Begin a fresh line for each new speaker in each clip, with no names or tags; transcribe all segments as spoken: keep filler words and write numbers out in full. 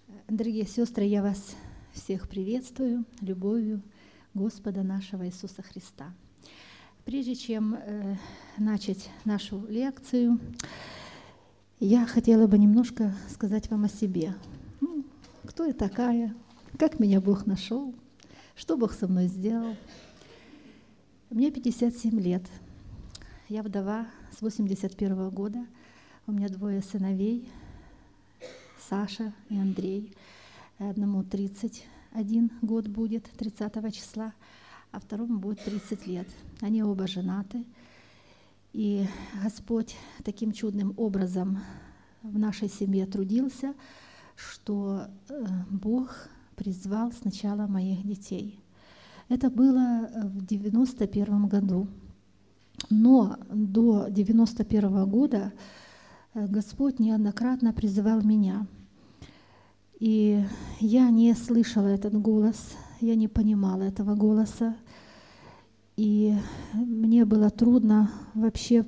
Дорогие сестры, я вас всех приветствую любовью Господа нашего Иисуса Христа. Прежде чем э, начать нашу лекцию, я хотела бы немножко сказать вам о себе. Ну, кто я такая, как меня Бог нашел, что Бог со мной сделал. Мне пятьдесят семь лет. Я вдова с восемьдесят первого года. У меня двое сыновей, Саша и Андрей. Одному тридцать один год будет, тридцатого числа, а второму будет тридцать лет. Они оба женаты. И Господь таким чудным образом в нашей семье трудился, что Бог призвал сначала моих детей. Это было в девяносто первом году. Но до девяносто первого года Господь неоднократно призывал меня. И я не слышала этот голос, я не понимала этого голоса. И мне было трудно вообще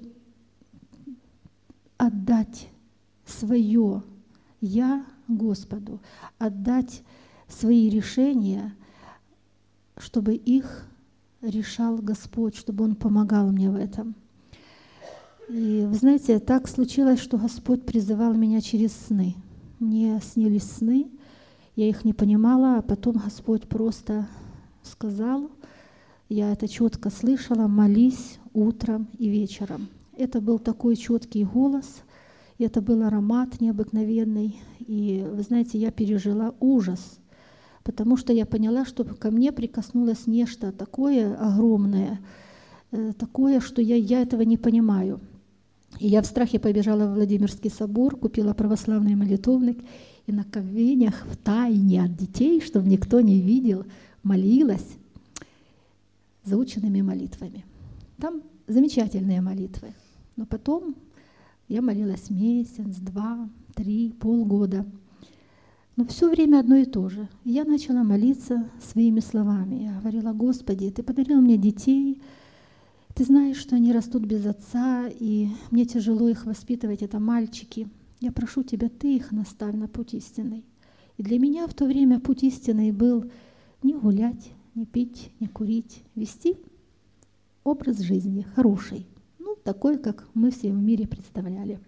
отдать свое «я» Господу, отдать свои решения, чтобы их решал Господь, чтобы Он помогал мне в этом. И вы знаете, так случилось, что Господь призывал меня через сны. Мне снились сны, я их не понимала, а потом Господь просто сказал, я это четко слышала: молись утром и вечером. Это был такой четкий голос, и это был аромат необыкновенный. И вы знаете, я пережила ужас, потому что я поняла, что ко мне прикоснулось нечто такое огромное, такое, что я, я этого не понимаю. И я в страхе побежала в Владимирский собор, купила православный молитвенник и на коленях в тайне от детей, чтобы никто не видел, молилась заученными молитвами. Там замечательные молитвы. Но потом я молилась месяц, два, три, полгода. Но все время одно и то же. И я начала молиться своими словами. Я говорила: Господи, Ты подарил мне детей, Ты знаешь, что они растут без отца, и мне тяжело их воспитывать, это мальчики. Я прошу Тебя, Ты их наставь на путь истинный. И для меня в то время путь истинный был не гулять, не пить, не курить, вести образ жизни хороший, ну, такой, как мы все в мире представляли.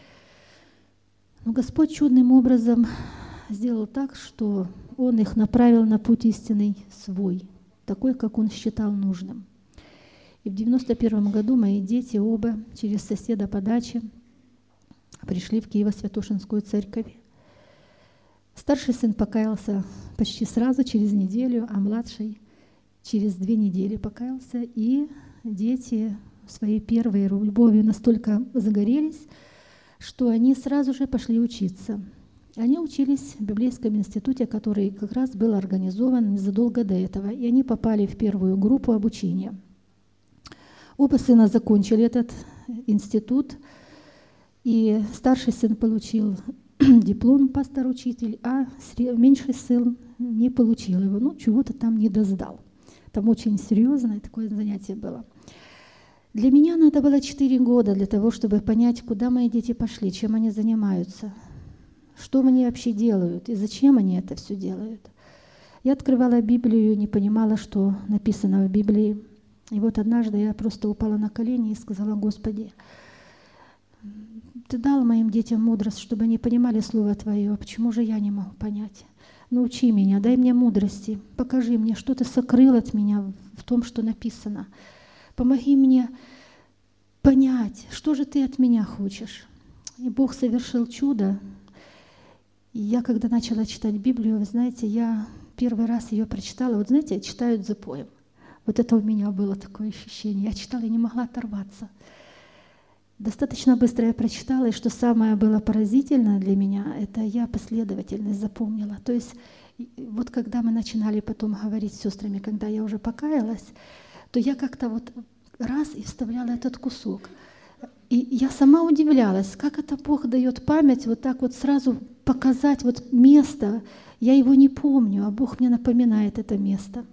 Но Господь чудным образом сделал так, что Он их направил на путь истинный свой, такой, как Он считал нужным. И в девяносто первом году мои дети оба через соседа по даче пришли в Киево-Святошинскую церковь. Старший сын покаялся почти сразу, через неделю, а младший через две недели покаялся. И дети своей первой любовью настолько загорелись, что они сразу же пошли учиться. Они учились в библейском институте, который как раз был организован незадолго до этого, и они попали в первую группу обучения. Оба сына закончили этот институт, и старший сын получил диплом пастор-учитель, а меньший сын не получил его, ну, чего-то там не досдал. Там очень серьезное такое занятие было. Для меня надо было четыре года для того, чтобы понять, куда мои дети пошли, чем они занимаются, что они вообще делают и зачем они это все делают. Я открывала Библию, не понимала, что написано в Библии. И вот однажды я просто упала на колени и сказала: Господи, Ты дал моим детям мудрость, чтобы они понимали Слово Твое. Почему же я не могу понять? Научи меня, дай мне мудрости, покажи мне, что Ты сокрыл от меня в том, что написано. Помоги мне понять, что же Ты от меня хочешь. И Бог совершил чудо. И я, когда начала читать Библию, вы знаете, я первый раз ее прочитала. Вот знаете, читают запоем. Вот это у меня было такое ощущение. Я читала и не могла оторваться. Достаточно быстро я прочитала, и что самое было поразительное для меня, это я последовательность запомнила. То есть вот когда мы начинали потом говорить с сестрами, когда я уже покаялась, то я как-то вот раз и вставляла этот кусок. И я сама удивлялась, как это Бог дает память вот так вот сразу показать вот место. Я его не помню, а Бог мне напоминает это место.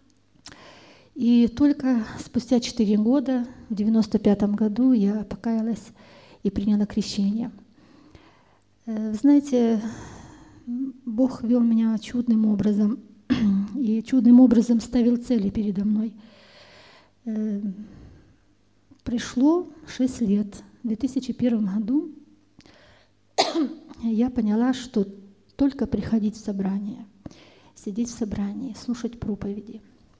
И только спустя четыре года, в девяносто пятом году, я покаялась и приняла крещение. Вы знаете, Бог вел меня чудным образом и чудным образом ставил цели передо мной. Пришло шесть лет. В две тысячи первом году я поняла, что только приходить в собрание, сидеть в собрании, слушать проповеди,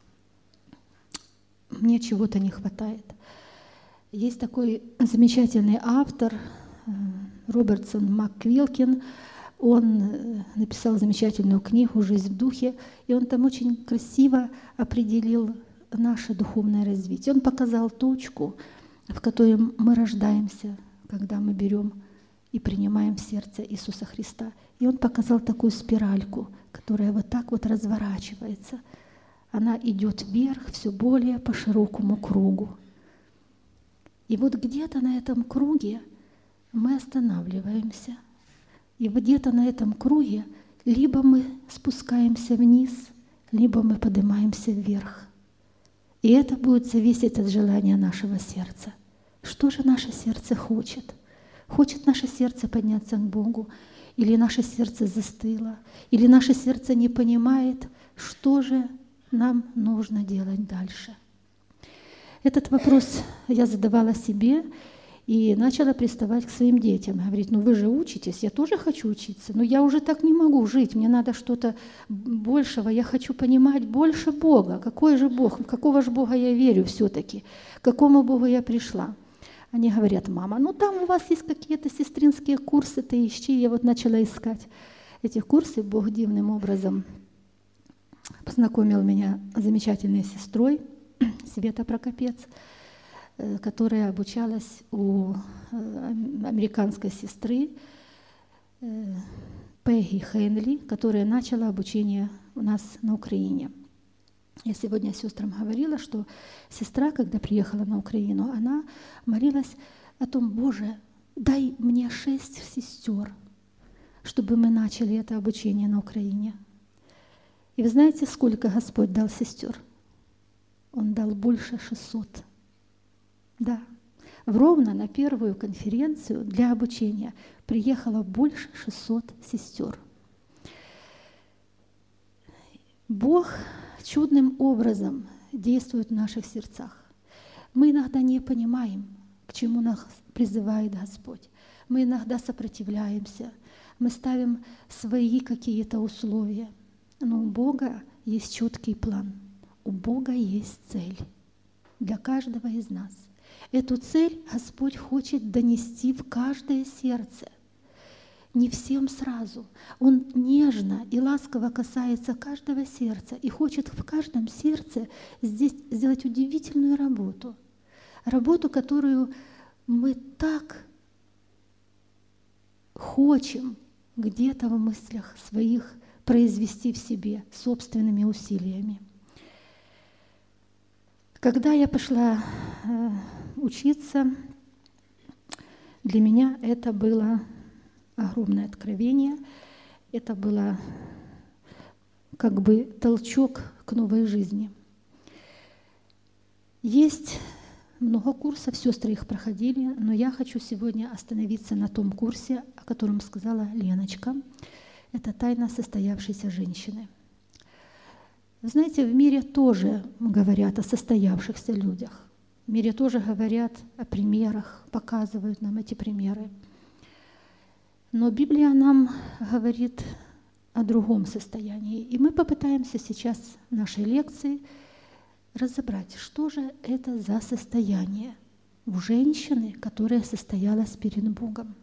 мне чего-то не хватает. Есть такой замечательный автор Робертсон МакКвилкин. Он написал замечательную книгу «Жизнь в духе», и он там очень красиво определил наше духовное развитие. Он показал точку, в которой мы рождаемся, когда мы берем и принимаем в сердце Иисуса Христа. И он показал такую спиральку, которая вот так вот разворачивается. Она идет вверх все более по широкому кругу. И вот где-то на этом круге мы останавливаемся. И где-то на этом круге либо мы спускаемся вниз, либо мы поднимаемся вверх. И это будет зависеть от желания нашего сердца. Что же наше сердце хочет? Хочет наше сердце подняться к Богу? Или наше сердце застыло? Или наше сердце не понимает, что же нам нужно делать дальше? Этот вопрос я задавала себе и начала приставать к своим детям. Говорить, ну вы же учитесь, я тоже хочу учиться, но я уже так не могу жить, мне надо что-то большего, я хочу понимать больше Бога. Какой же Бог, в какого же Бога я верю все-таки, к какому Богу я пришла? Они говорят, мама, ну там у вас есть какие-то сестринские курсы, ты ищи. Я вот начала искать эти курсы. Бог дивным образом познакомил меня с замечательной сестрой, Света Прокопец, которая обучалась у американской сестры Пегги Хенли, которая начала обучение у нас на Украине. Я сегодня сестрам говорила, что сестра, когда приехала на Украину, она молилась о том, Боже, дай мне шесть сестер, чтобы мы начали это обучение на Украине. И вы знаете, сколько Господь дал сестер? Он дал больше шестисот. Да. В Ровно на первую конференцию для обучения приехало больше шестисот сестер. Бог чудным образом действует в наших сердцах. Мы иногда не понимаем, к чему нас призывает Господь. Мы иногда сопротивляемся, мы ставим свои какие-то условия. Но у Бога есть четкий план, у Бога есть цель для каждого из нас. Эту цель Господь хочет донести в каждое сердце. Не всем сразу. Он нежно и ласково касается каждого сердца и хочет в каждом сердце здесь сделать удивительную работу. Работу, которую мы так хотим где-то в мыслях своих произвести в себе собственными усилиями. Когда я пошла э, учиться, для меня это было огромное откровение. Это было как бы толчок к новой жизни. Есть много курсов, сестры их проходили, но я хочу сегодня остановиться на том курсе, о котором сказала Леночка. Это тайна состоявшейся женщины. Вы знаете, в мире тоже говорят о состоявшихся людях. В мире тоже говорят о примерах, показывают нам эти примеры. Но Библия нам говорит о другом состоянии. И мы попытаемся сейчас в нашей лекции разобрать, что же это за состояние у женщины, которая состоялась перед Богом.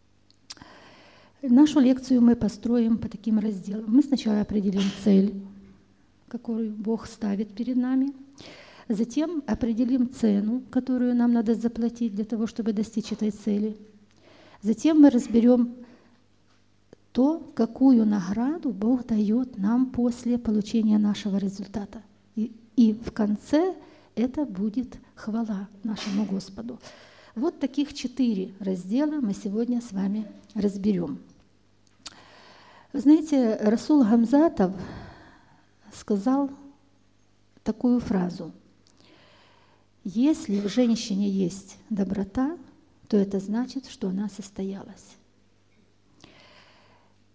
Нашу лекцию мы построим по таким разделам. Мы сначала определим цель, которую Бог ставит перед нами. Затем определим цену, которую нам надо заплатить для того, чтобы достичь этой цели. Затем мы разберем то, какую награду Бог дает нам после получения нашего результата. И, и в конце это будет хвала нашему Господу. Вот таких четыре раздела мы сегодня с вами разберем. Вы знаете, Расул Гамзатов сказал такую фразу: «Если в женщине есть доброта, то это значит, что она состоялась».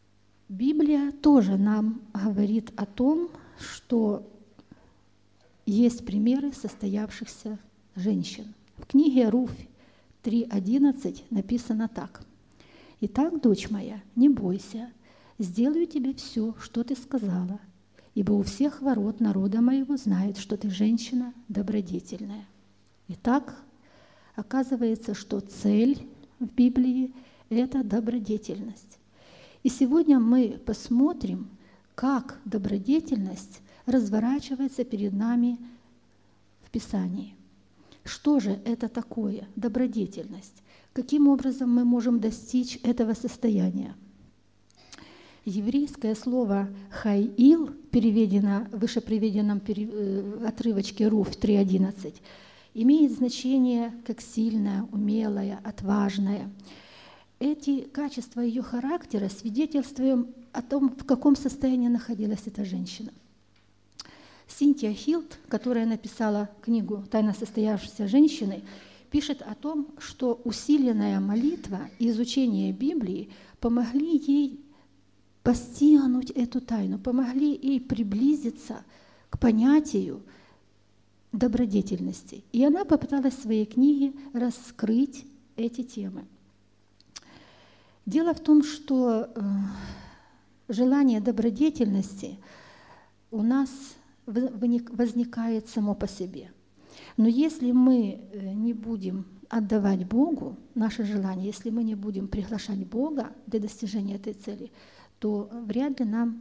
Библия тоже нам говорит о том, что есть примеры состоявшихся женщин. В книге Руфь три одиннадцать написано так. «Итак, дочь моя, не бойся, сделаю тебе все, что ты сказала, ибо у всех ворот народа моего знают, что ты женщина добродетельная». Итак, оказывается, что цель в Библии – это добродетельность. И сегодня мы посмотрим, как добродетельность разворачивается перед нами в Писании. Что же это такое добродетельность? Каким образом мы можем достичь этого состояния? Еврейское слово «хайил», переведено в вышеприведенном отрывочке Руфь три одиннадцать, имеет значение как сильная, умелая, отважная. Эти качества ее характера свидетельствуют о том, в каком состоянии находилась эта женщина. Синтия Хилд, которая написала книгу «Тайна состоявшейся женщины», пишет о том, что усиленная молитва и изучение Библии помогли ей постигнуть эту тайну, помогли ей приблизиться к понятию добродетельности. И она попыталась в своей книге раскрыть эти темы. Дело в том, что желание добродетельности у нас возникает само по себе. Но если мы не будем отдавать Богу наше желание, если мы не будем приглашать Бога для достижения этой цели, то вряд ли нам,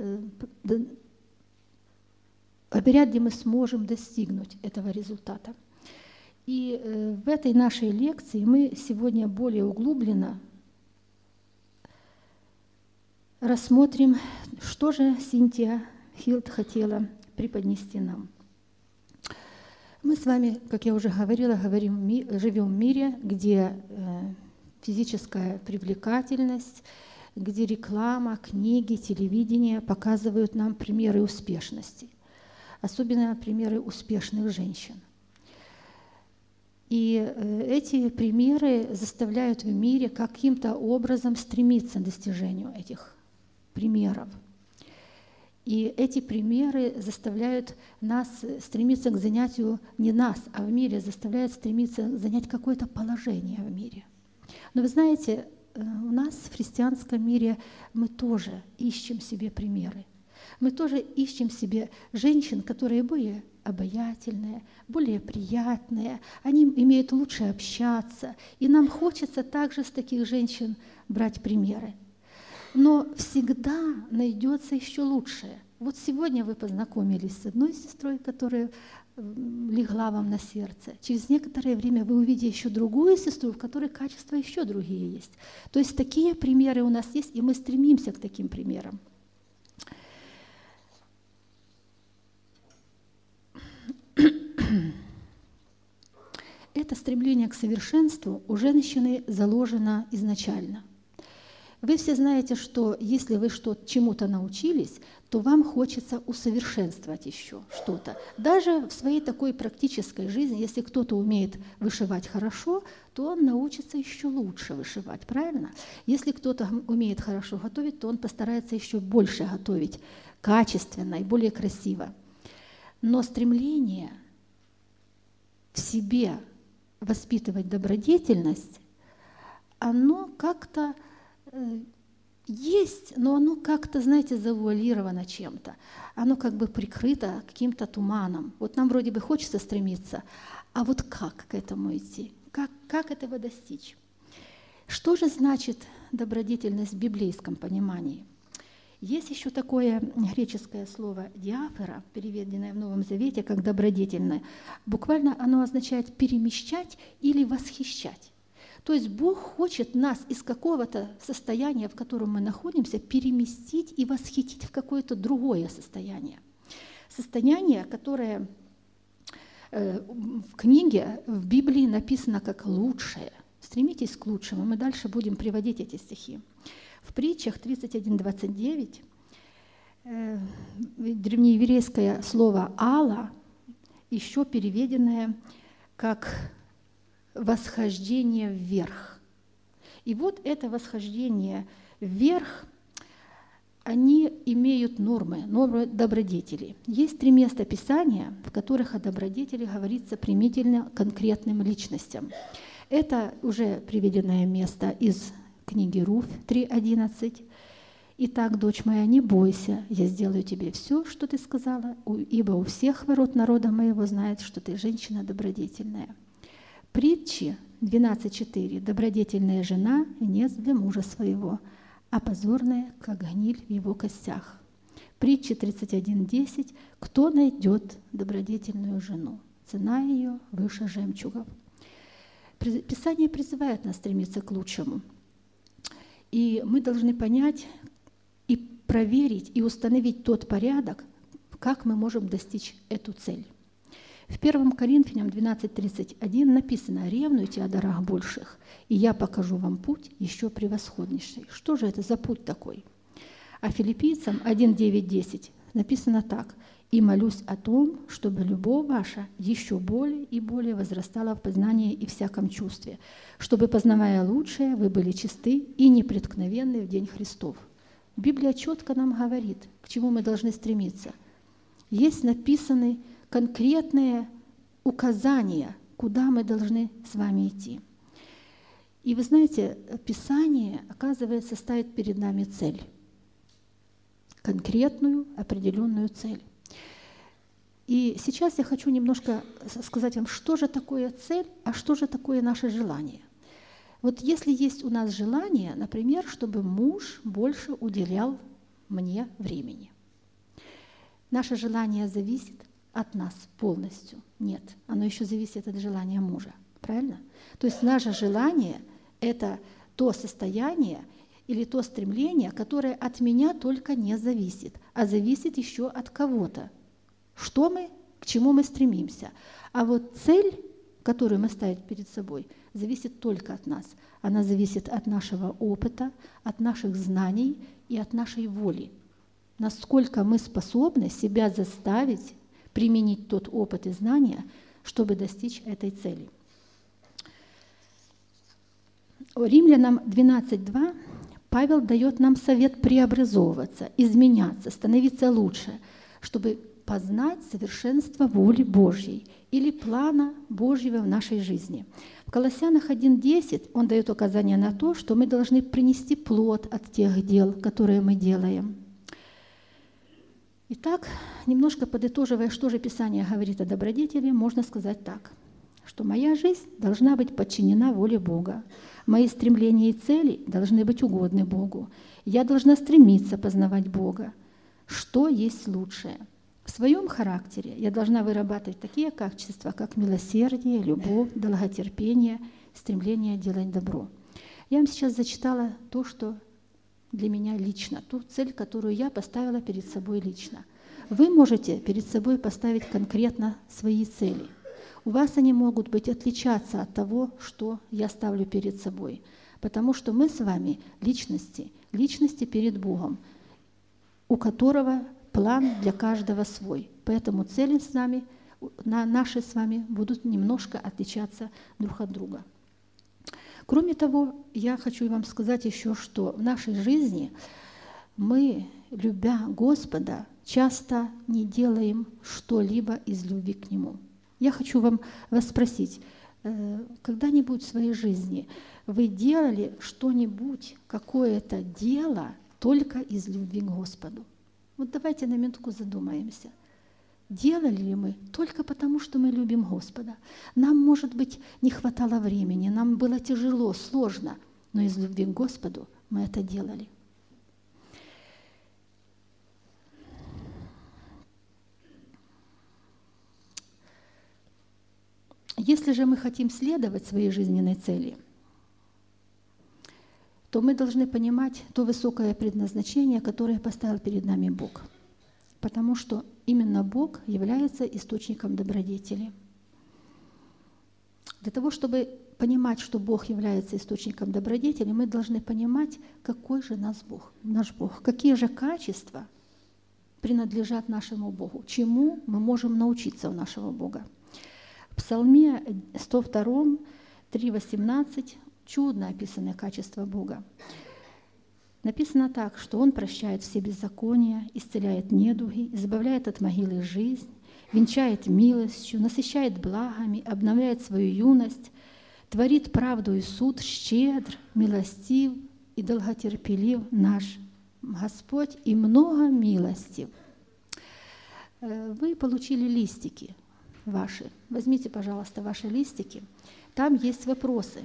вряд ли мы сможем достигнуть этого результата. И в этой нашей лекции мы сегодня более углубленно рассмотрим, что же Синтия Хилд хотела преподнести нам. Мы с вами, как я уже говорила, говорим, живем в мире, где физическая привлекательность, где реклама, книги, телевидение показывают нам примеры успешности, особенно примеры успешных женщин. И эти примеры заставляют в мире каким-то образом стремиться к достижению этих примеров. И эти примеры заставляют нас стремиться к занятию не нас, а в мире, заставляют стремиться занять какое-то положение в мире. Но вы знаете, у нас в христианском мире мы тоже ищем себе примеры. Мы тоже ищем себе женщин, которые более обаятельные, более приятные, они имеют лучше общаться, и нам хочется также с таких женщин брать примеры. Но всегда найдется еще лучшее. Вот сегодня вы познакомились с одной сестрой, которая легла вам на сердце. Через некоторое время вы увидите еще другую сестру, в которой качества еще другие есть. То есть такие примеры у нас есть, и мы стремимся к таким примерам. Это стремление к совершенству у женщины заложено изначально. Вы все знаете, что если вы что, чему-то научились, то вам хочется усовершенствовать еще что-то. Даже в своей такой практической жизни, если кто-то умеет вышивать хорошо, то он научится еще лучше вышивать, правильно? Если кто-то умеет хорошо готовить, то он постарается еще больше готовить, качественно и более красиво. Но стремление в себе воспитывать добродетельность, оно как-то есть, но оно как-то, знаете, завуалировано чем-то. Оно как бы прикрыто каким-то туманом. Вот нам вроде бы хочется стремиться, а вот как к этому идти? Как, как этого достичь? Что же значит добродетельность в библейском понимании? Есть еще такое греческое слово «диафора», переведенное в Новом Завете как «добродетельное». Буквально оно означает «перемещать» или «восхищать». То есть Бог хочет нас из какого-то состояния, в котором мы находимся, переместить и восхитить в какое-то другое состояние. Состояние, которое в книге, в Библии написано как «лучшее». Стремитесь к лучшему. Мы дальше будем приводить эти стихи. В притчах тридцать один двадцать девять древнееврейское слово «ала», еще переведенное как восхождение вверх. И вот это восхождение вверх, они имеют нормы, нормы добродетели. Есть три места Писания, в которых о добродетели говорится примительно конкретным личностям. Это уже приведенное место из книги Руфь три одиннадцать. «Итак, дочь моя, не бойся, я сделаю тебе все, что ты сказала, ибо у всех ворот народа моего знает, что ты женщина добродетельная». Притчи двенадцать четыре. «Добродетельная жена – венец для мужа своего, а позорная, как гниль в его костях». Притчи тридцать один десять. «Кто найдет добродетельную жену? Цена ее выше жемчугов». Писание призывает нас стремиться к лучшему. И мы должны понять и проверить, и установить тот порядок, как мы можем достичь эту цель. В первом Коринфянам двенадцать тридцать один написано: «Ревнуйте о дарах больших, и я покажу вам путь еще превосходнейший». Что же это за путь такой? А Филиппийцам один девять десять написано так: «И молюсь о том, чтобы любовь ваша еще более и более возрастала в познании и всяком чувстве, чтобы, познавая лучшее, вы были чисты и непреткновенны в день Христов». Библия четко нам говорит, к чему мы должны стремиться. Есть написаны конкретные указания, куда мы должны с вами идти. И вы знаете, Писание, оказывается, ставит перед нами цель. Конкретную, определенную цель. И сейчас я хочу немножко сказать вам, что же такое цель, а что же такое наше желание. Вот если есть у нас желание, например, чтобы муж больше уделял мне времени. Наше желание зависит от нас полностью? Нет, оно еще зависит от желания мужа. Правильно? То есть наше желание – это то состояние или то стремление, которое от меня только не зависит, а зависит еще от кого-то. Что мы, к чему мы стремимся. А вот цель, которую мы ставим перед собой, зависит только от нас. Она зависит от нашего опыта, от наших знаний и от нашей воли. Насколько мы способны себя заставить применить тот опыт и знания, чтобы достичь этой цели. Римлянам двенадцать два Павел дает нам совет преобразовываться, изменяться, становиться лучше, чтобы познать совершенство воли Божьей или плана Божьего в нашей жизни. В Колоссянах один десять он дает указание на то, что мы должны принести плод от тех дел, которые мы делаем. Итак, немножко подытоживая, что же Писание говорит о добродетели, можно сказать так, что моя жизнь должна быть подчинена воле Бога. Мои стремления и цели должны быть угодны Богу. Я должна стремиться познавать Бога. Что есть лучшее? В своем характере я должна вырабатывать такие качества, как милосердие, любовь, долготерпение, стремление делать добро. Я вам сейчас зачитала то, что для меня лично, ту цель, которую я поставила перед собой лично. Вы можете перед собой поставить конкретно свои цели. У вас они могут быть отличаться от того, что я ставлю перед собой. Потому что мы с вами личности, личности перед Богом, у которого план для каждого свой. Поэтому цели с нами, наши с вами будут немножко отличаться друг от друга. Кроме того, я хочу вам сказать еще, что в нашей жизни мы, любя Господа, часто не делаем что-либо из любви к Нему. Я хочу вам, вас спросить, когда-нибудь в своей жизни вы делали что-нибудь, какое-то дело только из любви к Господу? Вот давайте на минутку задумаемся. Делали ли мы только потому, что мы любим Господа? Нам, может быть, не хватало времени, нам было тяжело, сложно, но из любви к Господу мы это делали. Если же мы хотим следовать своей жизненной цели, то мы должны понимать то высокое предназначение, которое поставил перед нами Бог. Потому что именно Бог является источником добродетели. Для того, чтобы понимать, что Бог является источником добродетели, мы должны понимать, какой же нас Бог, наш Бог, какие же качества принадлежат нашему Богу, чему мы можем научиться у нашего Бога. В Псалме сто два, три восемнадцать чудно описаны качества Бога. Написано так, что Он прощает все беззакония, исцеляет недуги, избавляет от могилы жизнь, венчает милостью, насыщает благами, обновляет свою юность, творит правду и суд, щедр, милостив и долготерпелив наш Господь и много милостив. Вы получили листики ваши. Возьмите, пожалуйста, ваши листики. Там есть вопросы.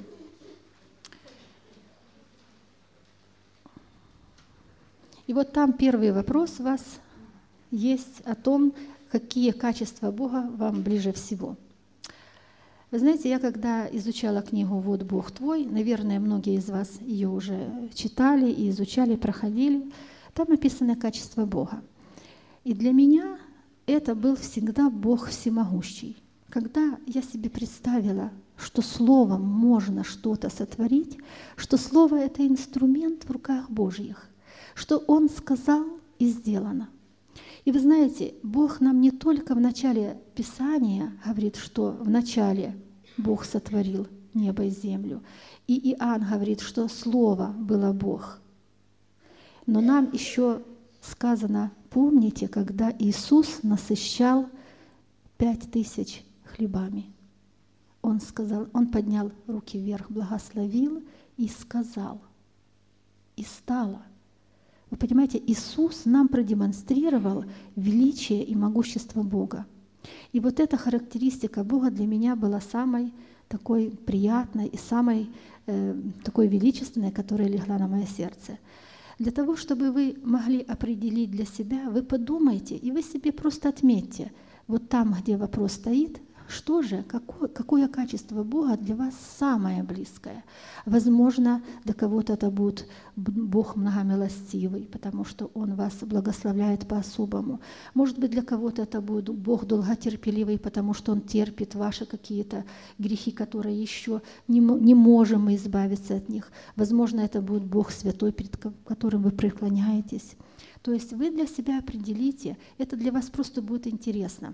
И вот там первый вопрос у вас есть о том, какие качества Бога вам ближе всего. Вы знаете, я когда изучала книгу «Вот Бог твой», наверное, многие из вас ее уже читали и изучали, проходили, там описаны качества Бога. И для меня это был всегда Бог всемогущий. Когда я себе представила, что словом можно что-то сотворить, что слово — это инструмент в руках Божьих, что Он сказал и сделано. И вы знаете, Бог нам не только в начале Писания говорит, что в начале Бог сотворил небо и землю, и Иоанн говорит, что Слово было Бог. Но нам еще сказано, помните, когда Иисус насыщал пять тысяч хлебами. Он сказал, Он поднял руки вверх, благословил и сказал, и стало. Вы понимаете, Иисус нам продемонстрировал величие и могущество Бога. И вот эта характеристика Бога для меня была самой такой приятной и самой э, такой величественной, которая легла на мое сердце. Для того, чтобы вы могли определить для себя, вы подумайте, и вы себе просто отметьте, вот там, где вопрос стоит, что же, какое, какое качество Бога для вас самое близкое? Возможно, для кого-то это будет Бог многомилостивый, потому что Он вас благословляет по-особому. Может быть, для кого-то это будет Бог долготерпеливый, потому что Он терпит ваши какие-то грехи, которые еще не, не можем мы избавиться от них. Возможно, это будет Бог святой, перед которым вы преклоняетесь. То есть вы для себя определите, это для вас просто будет интересно.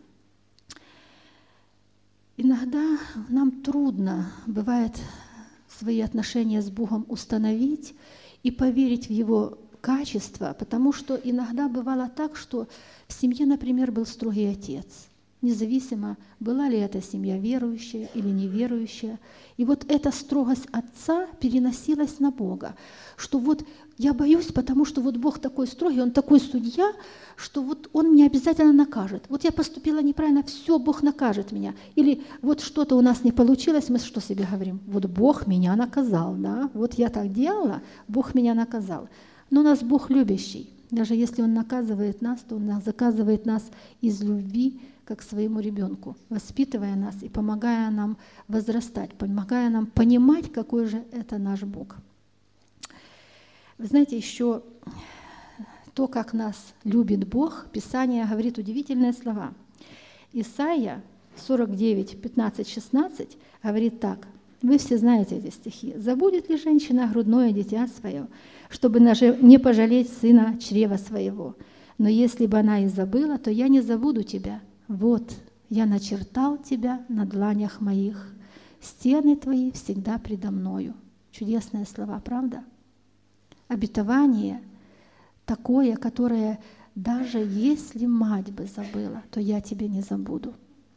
Иногда нам трудно, бывает, свои отношения с Богом установить и поверить в Его качества, потому что иногда бывало так, что в семье, например, был строгий отец, независимо, была ли эта семья верующая или неверующая. И вот эта строгость отца переносилась на Бога, что вот я боюсь, потому что вот Бог такой строгий, Он такой судья, что вот Он меня обязательно накажет. Вот я поступила неправильно, все, Бог накажет меня. Или вот что-то у нас не получилось, мы что себе говорим? Вот Бог меня наказал, да? Вот я так делала, Бог меня наказал. Но у нас Бог любящий. Даже если Он наказывает нас, то Он заказывает нас из любви, как своему ребенку, воспитывая нас и помогая нам возрастать, помогая нам понимать, какой же это наш Бог. Вы знаете, еще то, как нас любит Бог, Писание говорит удивительные слова. Исайя сорок девять, пятнадцать, шестнадцать говорит так. Вы все знаете эти стихи. «Забудет ли женщина грудное дитя свое, чтобы не пожалеть сына чрева своего? Но если бы она и забыла, то я не забуду тебя. Вот, я начертал тебя на дланях моих. Стены твои всегда предо мною». Чудесные слова, правда? Обетование такое, которое даже если мать бы забыла, то я тебя не забуду.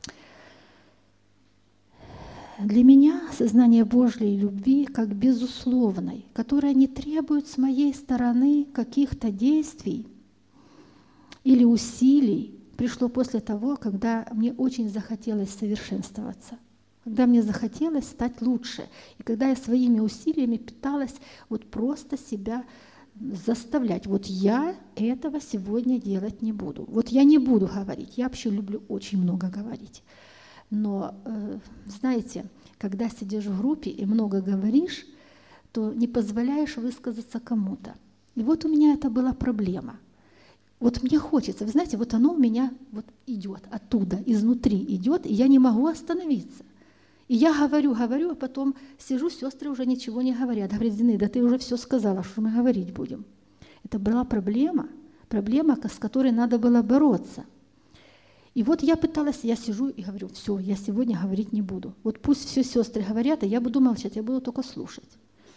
Для меня сознание Божьей любви как безусловной, которая не требует с моей стороны каких-то действий или усилий, пришло после того, когда мне очень захотелось совершенствоваться, когда мне захотелось стать лучше, и когда я своими усилиями пыталась вот просто себя заставлять. Вот я этого сегодня делать не буду. Вот я не буду говорить. Я вообще люблю очень много говорить. Но, э, знаете, когда сидишь в группе и много говоришь, то не позволяешь высказаться кому-то. И вот у меня это была проблема. Вот мне хочется, вы знаете, вот оно у меня вот идет оттуда, изнутри идет, и я не могу остановиться. И я говорю, говорю, а потом сижу, сестры уже ничего не говорят. Говорят: Зинаида, ты уже все сказала, что мы говорить будем. Это была проблема, проблема, с которой надо было бороться. И вот я пыталась, я сижу и говорю: все, я сегодня говорить не буду. Вот пусть все сестры говорят, а я буду молчать, я буду только слушать.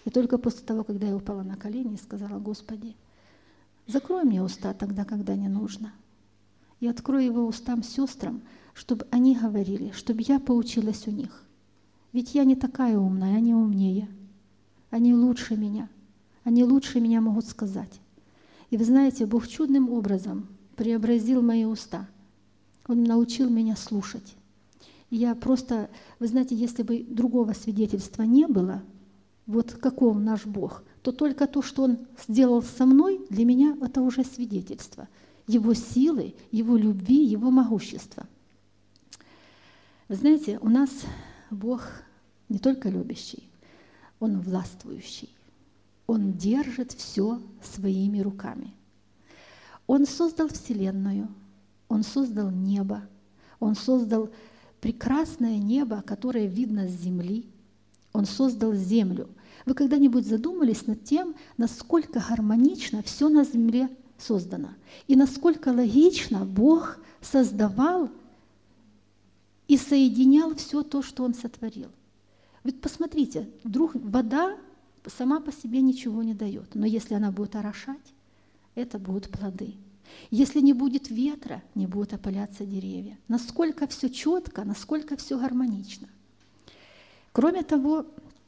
И только после того, когда я упала на колени и сказала: Господи, закрой мне уста тогда, когда не нужно. И открой его устам сестрам, чтобы они говорили, чтобы я поучилась у них. Ведь я не такая умная, они умнее. Они лучше меня. Они лучше меня могут сказать. И вы знаете, Бог чудным образом преобразил мои уста. Он научил меня слушать. И я просто, вы знаете, если бы другого свидетельства не было, вот каков наш Бог, то только то, что Он сделал со мной, для меня это уже свидетельство. Его силы, Его любви, Его могущества. Вы знаете, у нас Бог не только любящий, Он властвующий. Он держит все своими руками. Он создал Вселенную, Он создал небо, Он создал прекрасное небо, которое видно с земли. Он создал землю. Вы когда-нибудь задумались над тем, насколько гармонично все на земле создано? И насколько логично Бог создавал и соединял все то, что Он сотворил? Ведь посмотрите, вдруг вода сама по себе ничего не дает. Но если она будет орошать, это будут плоды. Если не будет ветра, не будут опыляться деревья. Насколько все четко, насколько все гармонично. Кроме того,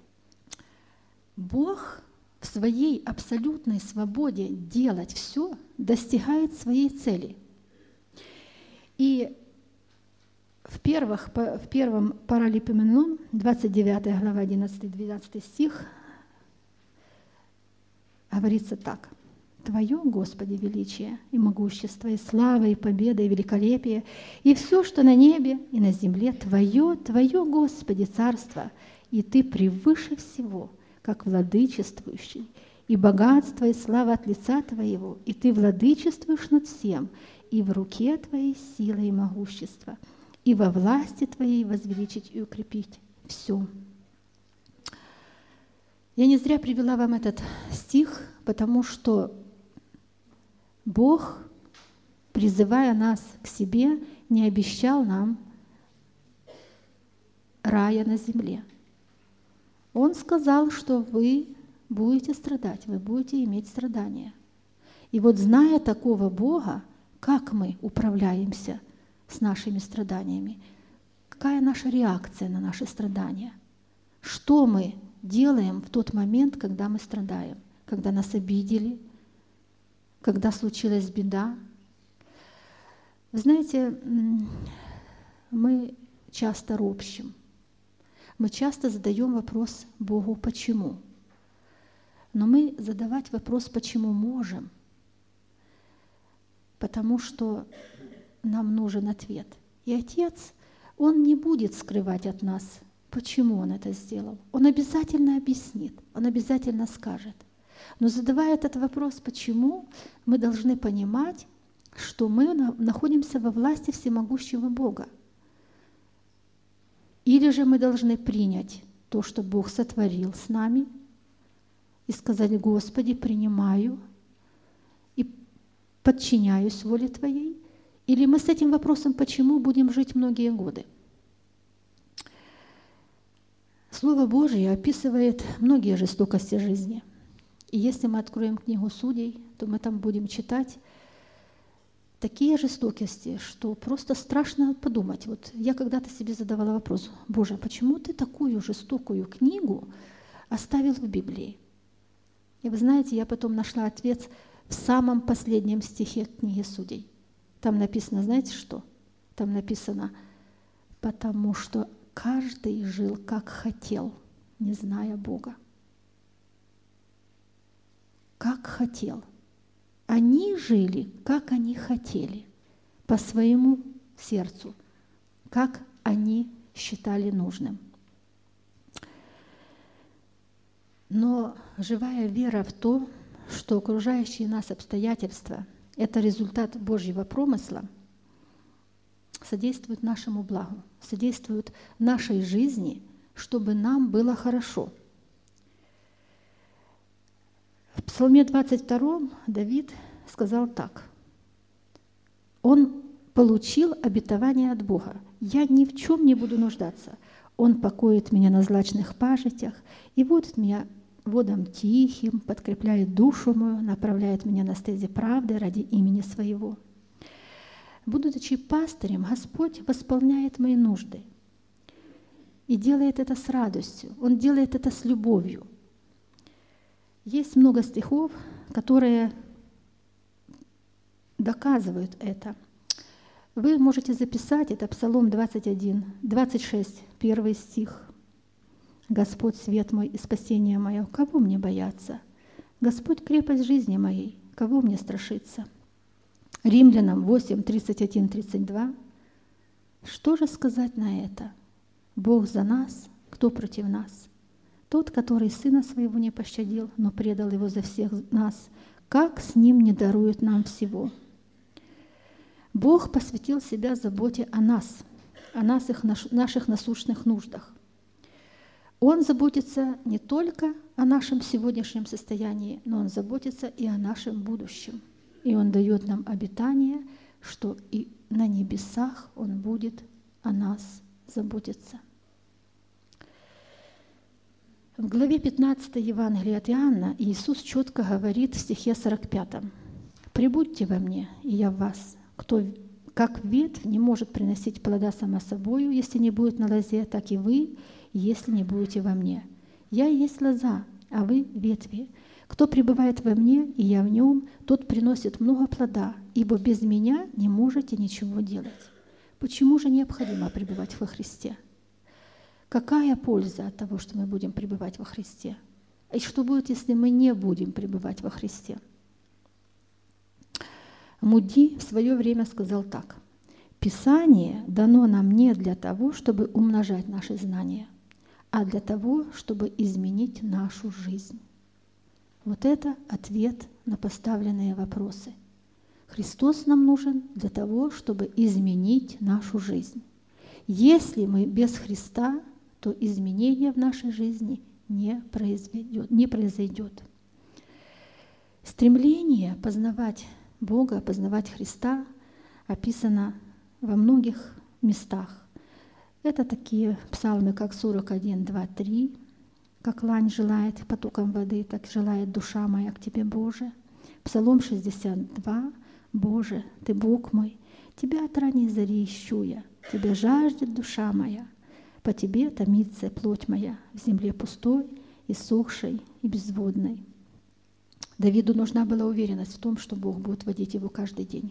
Бог в своей абсолютной свободе делать все достигает своей цели. И в, первых, в первом Паралипоменон, двадцать девятая глава, одиннадцатый-двенадцатый стих, говорится так. Твое, Господи, величие и могущество, и слава, и победа, и великолепие, и все, что на небе и на земле, Твое, Твое, Господи, царство, и Ты превыше всего, как владычествующий, и богатство, и слава от лица Твоего, и Ты владычествуешь над всем, и в руке Твоей сила и могущество, и во власти Твоей возвеличить и укрепить все. Я не зря привела вам этот стих, потому что Бог, призывая нас к себе, не обещал нам рая на земле. Он сказал, что вы будете страдать, вы будете иметь страдания. И вот зная такого Бога, как мы управляемся с нашими страданиями, какая наша реакция на наши страдания, что мы делаем в тот момент, когда мы страдаем, когда нас обидели, когда случилась беда. Вы знаете, мы часто ропщем, мы часто задаем вопрос Богу «почему?». Но мы задавать вопрос «почему?» можем, потому что нам нужен ответ. И Отец, Он не будет скрывать от нас, почему Он это сделал. Он обязательно объяснит, Он обязательно скажет. Но задавая этот вопрос «почему?», мы должны понимать, что мы находимся во власти всемогущего Бога. Или же мы должны принять то, что Бог сотворил с нами, и сказать: «Господи, принимаю и подчиняюсь воле Твоей». Или мы с этим вопросом «почему?» будем жить многие годы. Слово Божие описывает многие жестокости жизни. И если мы откроем книгу Судей, то мы там будем читать такие жестокости, что просто страшно подумать. Вот я когда-то себе задавала вопрос: Боже, почему Ты такую жестокую книгу оставил в Библии? И вы знаете, я потом нашла ответ в самом последнем стихе книги Судей. Там написано, знаете что? Там написано: потому что каждый жил как хотел, не зная Бога. Как хотел. Они жили, как они хотели, по своему сердцу, как они считали нужным. Но живая вера в то, что окружающие нас обстоятельства – это результат Божьего промысла, содействует нашему благу, содействует нашей жизни, чтобы нам было хорошо. В Псалме двадцать втором Давид сказал так. Он получил обетование от Бога. «Я ни в чем не буду нуждаться. Он покоит меня на злачных пажитях и водит меня водам тихим, подкрепляет душу мою, направляет меня на стези правды ради имени своего. Будучи пастырем, Господь восполняет мои нужды и делает это с радостью. Он делает это с любовью. Есть много стихов, которые доказывают это. Вы можете записать, это Псалом двадцать один, двадцать шесть, первый стих. «Господь, свет мой и спасение мое, кого мне бояться? Господь, крепость жизни моей, кого мне страшиться?» Римлянам восемь, тридцать один, тридцать два. Что же сказать на это? Бог за нас, кто против нас? Тот, который Сына Своего не пощадил, но предал Его за всех нас, как с Ним не дарует нам всего? Бог посвятил себя заботе о нас, о наших, наших насущных нуждах. Он заботится не только о нашем сегодняшнем состоянии, но Он заботится и о нашем будущем. И Он дает нам обетание, что и на небесах Он будет о нас заботиться. В главе пятнадцатой Евангелия от Иоанна Иисус четко говорит в стихе сорок пятом: «Прибудьте во мне, и я в вас. Кто, как ветвь, не может приносить плода сама собою, если не будет на лозе, так и вы, если не будете во мне. Я и есть лоза, а вы ветви. Кто пребывает во мне, и я в нем, тот приносит много плода, ибо без меня не можете ничего делать». Почему же необходимо пребывать во Христе? Какая польза от того, что мы будем пребывать во Христе? И что будет, если мы не будем пребывать во Христе? Муди в свое время сказал так: «Писание дано нам не для того, чтобы умножать наши знания, а для того, чтобы изменить нашу жизнь». Вот это ответ на поставленные вопросы. Христос нам нужен для того, чтобы изменить нашу жизнь. Если мы без Христа, то изменения в нашей жизни не произойдет. Не произойдет. Стремление познавать Бога, познавать Христа описано во многих местах. Это такие псалмы, как сорок один, два, три. «Как лань желает потоком воды, так желает душа моя к Тебе, Боже». Псалом шестьдесят два. «Боже, Ты Бог мой, Тебя от ранней зари ищу я, Тебя жаждет душа моя, по Тебе томится плоть моя в земле пустой, иссохшей и безводной». Давиду нужна была уверенность в том, что Бог будет водить его каждый день.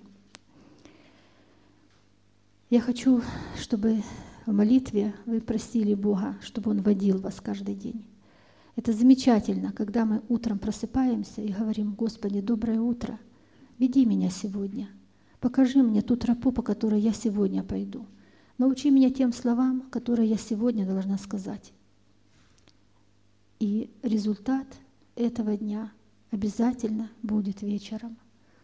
Я хочу, чтобы в молитве вы просили Бога, чтобы Он водил вас каждый день. Это замечательно, когда мы утром просыпаемся и говорим: «Господи, доброе утро, веди меня сегодня, покажи мне ту тропу, по которой я сегодня пойду, научи меня тем словам, которые я сегодня должна сказать». И результат этого дня обязательно будет вечером.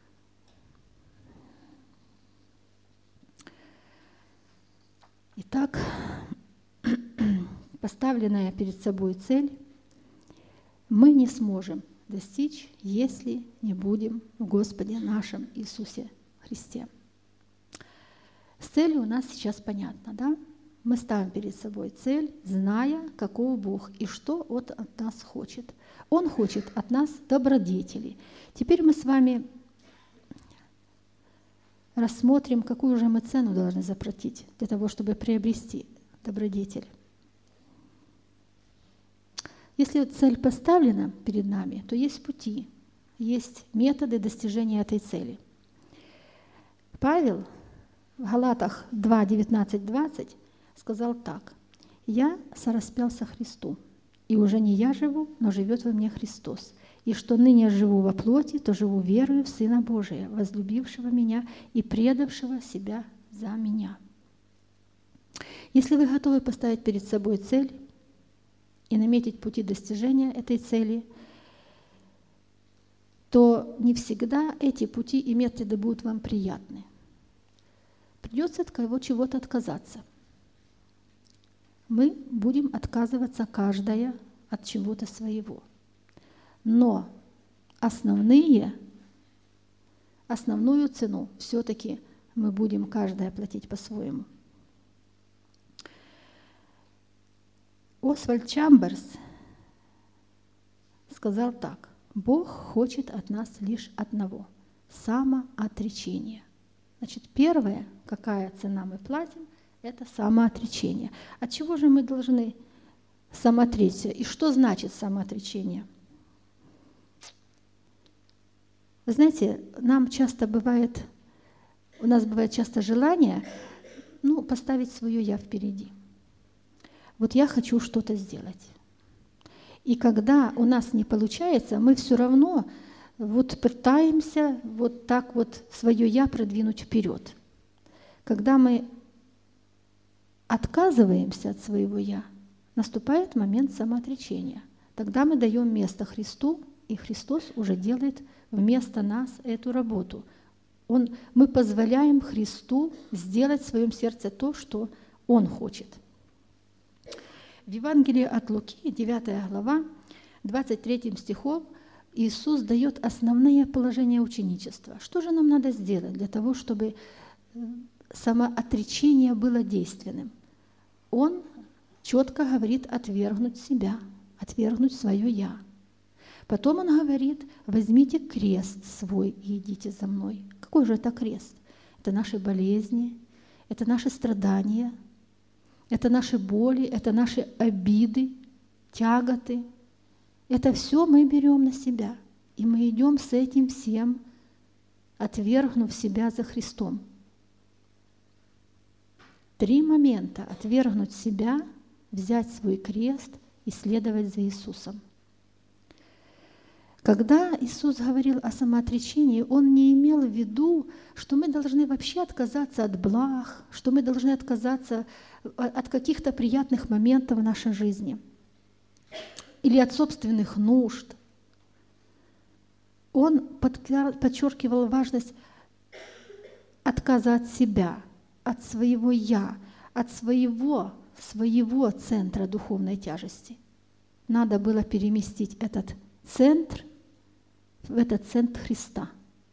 Итак, поставленная перед собой цель мы не сможем достичь, если не будем в Господе нашем Иисусе Христе. С целью у нас сейчас понятно, да? Мы ставим перед собой цель, зная, каков Бог и что Он от нас хочет. Он хочет от нас добродетели. Теперь мы с вами рассмотрим, какую же мы цену должны заплатить для того, чтобы приобрести добродетель. Если цель поставлена перед нами, то есть пути, есть методы достижения этой цели. Павел в Галатах два, девятнадцать, двадцать сказал так: «Я сораспялся Христу, и уже не я живу, но живет во мне Христос. И что ныне живу во плоти, то живу верою в Сына Божия, возлюбившего меня и предавшего себя за меня». Если вы готовы поставить перед собой цель и наметить пути достижения этой цели, то не всегда эти пути и методы будут вам приятны. Придется от кого чего-то отказаться. Мы будем отказываться каждая от чего-то своего. Но основные, основную цену все-таки мы будем каждая платить по-своему. Освальд Чамберс сказал так: Бог хочет от нас лишь одного – самоотречения. Значит, первое, какая цена мы платим, это самоотречение. От чего же мы должны самоотречься? И что значит самоотречение? Вы знаете, нам часто бывает, у нас бывает часто желание, ну, поставить свое «я» впереди. Вот я хочу что-то сделать. И когда у нас не получается, мы все равно вот пытаемся вот так вот свое «я» продвинуть вперед. Когда мы отказываемся от своего «я», наступает момент самоотречения. Тогда мы даем место Христу, и Христос уже делает вместо нас эту работу. Он, мы позволяем Христу сделать в своем сердце то, что Он хочет. В Евангелии от Луки, девятая глава, двадцать третьим стихом, Иисус дает основные положения ученичества. Что же нам надо сделать для того, чтобы самоотречение было действенным? Он четко говорит отвергнуть себя, отвергнуть свое «я». Потом он говорит: возьмите крест свой и идите за мной. Какой же это крест? Это наши болезни, это наши страдания, это наши боли, это наши обиды, тяготы. Это все мы берем на себя. И мы идем с этим всем, отвергнув себя за Христом. Три момента: отвергнуть себя, взять свой крест и следовать за Иисусом. Когда Иисус говорил о самоотречении, Он не имел в виду, что мы должны вообще отказаться от благ, что мы должны отказаться от каких-то приятных моментов в нашей жизни или от собственных нужд. Он подчеркивал важность отказа от себя, от своего «я», от своего, своего центра духовной тяжести. Надо было переместить этот центр в этот центр Христа.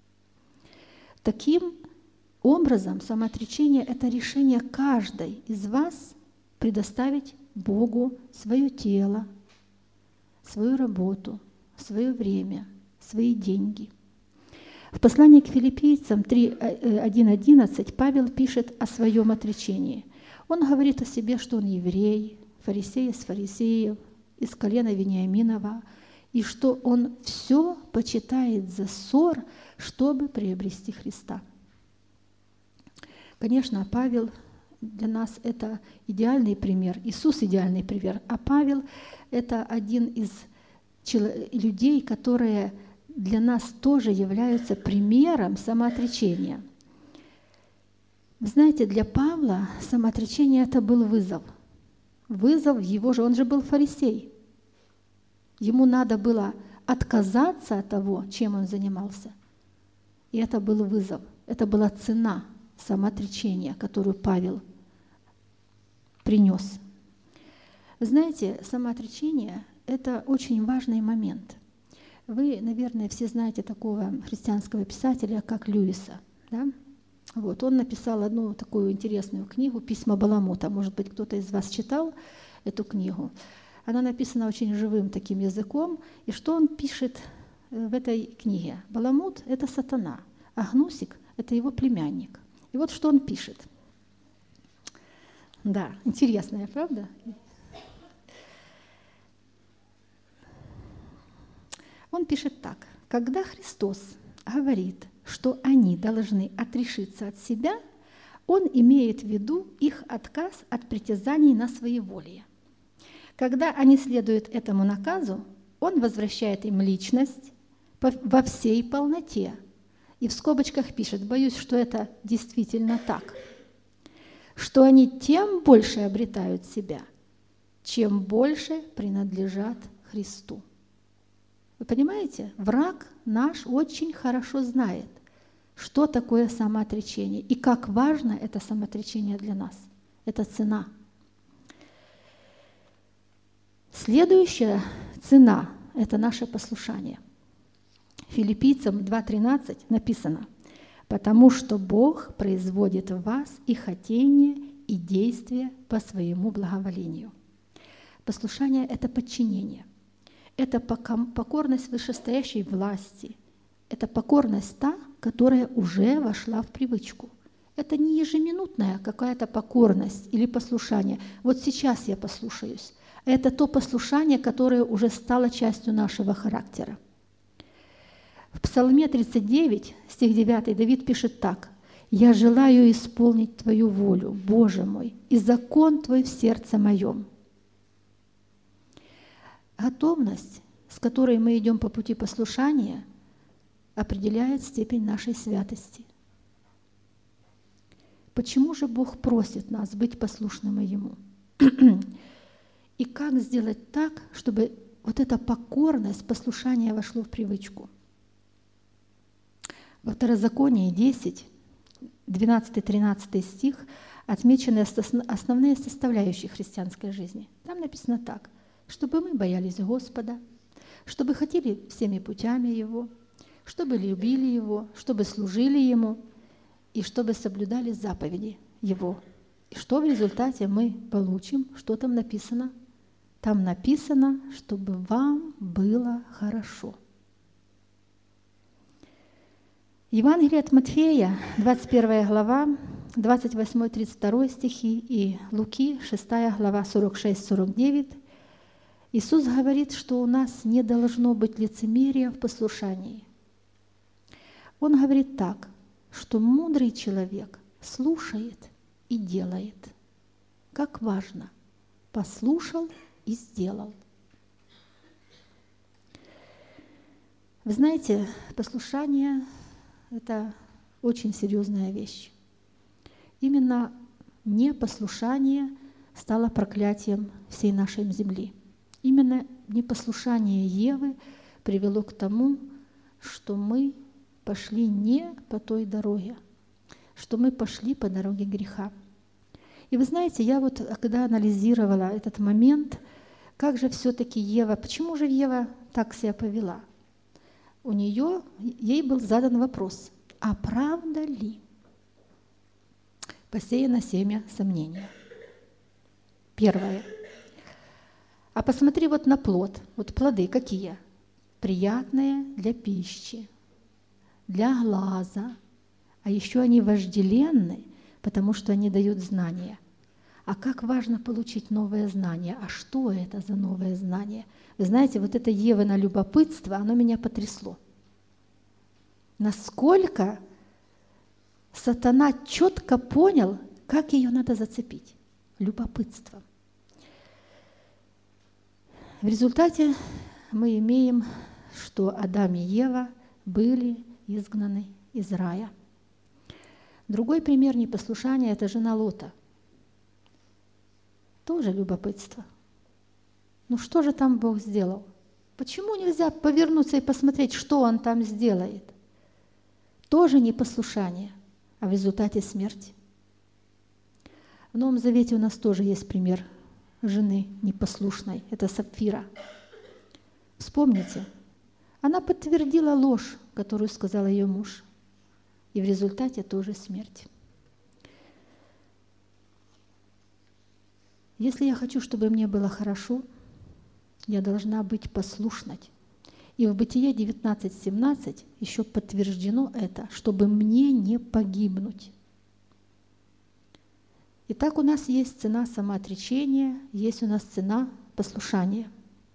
Таким образом, самоотречение – это решение каждой из вас предоставить Богу свое тело, свою работу, свое время, свои деньги. В послании к Филиппийцам три один одиннадцать Павел пишет о своем отречении. Он говорит о себе, что он еврей, фарисей из фарисеев, из колена Вениаминова, и что он все почитает за ссор, чтобы приобрести Христа. Конечно, Павел для нас это идеальный пример, Иисус идеальный пример, а Павел это один из людей, которые для нас тоже являются примером самоотречения. Вы знаете, для Павла самоотречение это был вызов. Вызов его же, он же был фарисей. Ему надо было отказаться от того, чем он занимался. И это был вызов. Это была цена самоотречения, которую Павел принес. Знаете, самоотречение – это очень важный момент. Вы, наверное, все знаете такого христианского писателя, как Льюиса. Да? Вот, он написал одну такую интересную книгу «Письма Баламута». Может быть, кто-то из вас читал эту книгу. Она написана очень живым таким языком. И что он пишет в этой книге? Баламут – это сатана, а Гнусик – это его племянник. И вот что он пишет. Да, интересная, правда? Он пишет так. Когда Христос говорит, что они должны отрешиться от себя, он имеет в виду их отказ от притязаний на своеволие. Когда они следуют этому наказу, он возвращает им личность во всей полноте. И в скобочках пишет, боюсь, что это действительно так, что они тем больше обретают себя, чем больше принадлежат Христу. Вы понимаете, враг наш очень хорошо знает, что такое самоотречение и как важно это самоотречение для нас. Это цена. Следующая цена – это наше послушание. Филиппийцам два тринадцать написано: «Потому что Бог производит в вас и хотение, и действие по своему благоволению». Послушание – это подчинение. Это покорность вышестоящей власти. Это покорность та, которая уже вошла в привычку. Это не ежеминутная какая-то покорность или послушание. Вот сейчас я послушаюсь. Это то послушание, которое уже стало частью нашего характера. В Псалме тридцать девять, стих девять, Давид пишет так. «Я желаю исполнить Твою волю, Боже мой, и закон Твой в сердце моем». Готовность, с которой мы идем по пути послушания, определяет степень нашей святости. Почему же Бог просит нас быть послушными Ему? И как сделать так, чтобы вот эта покорность, послушание вошло в привычку? Во Второзаконии десять, двенадцатый-тринадцатый стих отмечены основные составляющие христианской жизни. Там написано так, чтобы мы боялись Господа, чтобы ходили всеми путями Его, чтобы любили Его, чтобы служили Ему и чтобы соблюдали заповеди Его. И что в результате мы получим? Что там написано? Там написано, чтобы вам было хорошо. Евангелие от Матфея, двадцать первая глава, двадцать восьмой тридцать второй стихи и Луки, шестая глава, сорок шесть сорок девять. Иисус говорит, что у нас не должно быть лицемерия в послушании. Он говорит так, что мудрый человек слушает и делает. Как важно, послушал и сделал. Вы знаете, послушание – это очень серьезная вещь. Именно непослушание стало проклятием всей нашей земли. Именно непослушание Евы привело к тому, что мы пошли не по той дороге, что мы пошли по дороге греха. И вы знаете, я вот когда анализировала этот момент, как же все-таки Ева, почему же Ева так себя повела? У нее, ей был задан вопрос, а правда ли посеяно семя сомнения? Первое. А посмотри вот на плод. Вот плоды какие? Приятные для пищи, для глаза. А еще они вожделенны, потому что они дают знания. А как важно получить новое знание? А что это за новое знание? Вы знаете, вот это Евино любопытство, оно меня потрясло. Насколько сатана четко понял, как ее надо зацепить. Любопытство. В результате мы имеем, что Адам и Ева были изгнаны из рая. Другой пример непослушания – это жена Лота. Тоже любопытство. Ну что же там Бог сделал? Почему нельзя повернуться и посмотреть, что Он там сделает? Тоже непослушание, а в результате смерть. В Новом Завете у нас тоже есть пример жены непослушной. Это Сапфира. Вспомните, она подтвердила ложь, которую сказал ее муж. И в результате тоже смерть. Если я хочу, чтобы мне было хорошо, я должна быть послушной. И в Бытие девятнадцать семнадцать еще подтверждено это, чтобы мне не погибнуть. Итак, у нас есть цена самоотречения, есть у нас цена послушания.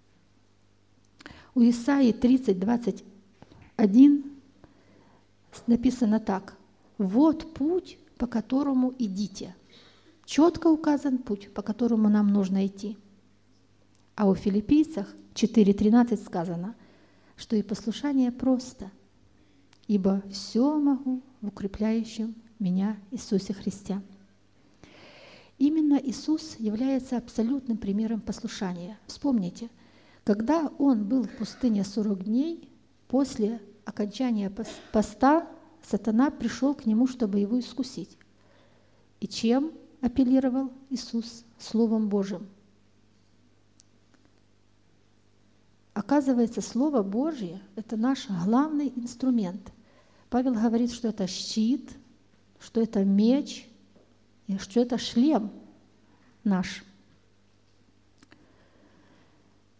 У Исаии тридцать двадцать один написано так. Вот путь, по которому идите. Четко указан путь, по которому нам нужно идти. А у Филиппийцах четыре тринадцать сказано, что и послушание просто, ибо все могу в укрепляющем меня Иисусе Христе. Именно Иисус является абсолютным примером послушания. Вспомните, когда Он был в пустыне сорок дней, после окончания поста сатана пришел к Нему, чтобы Его искусить. И чем апеллировал Иисус? Словом Божьим. Оказывается, Слово Божье – это наш главный инструмент. Павел говорит, что это щит, что это меч, и что это шлем наш. Вы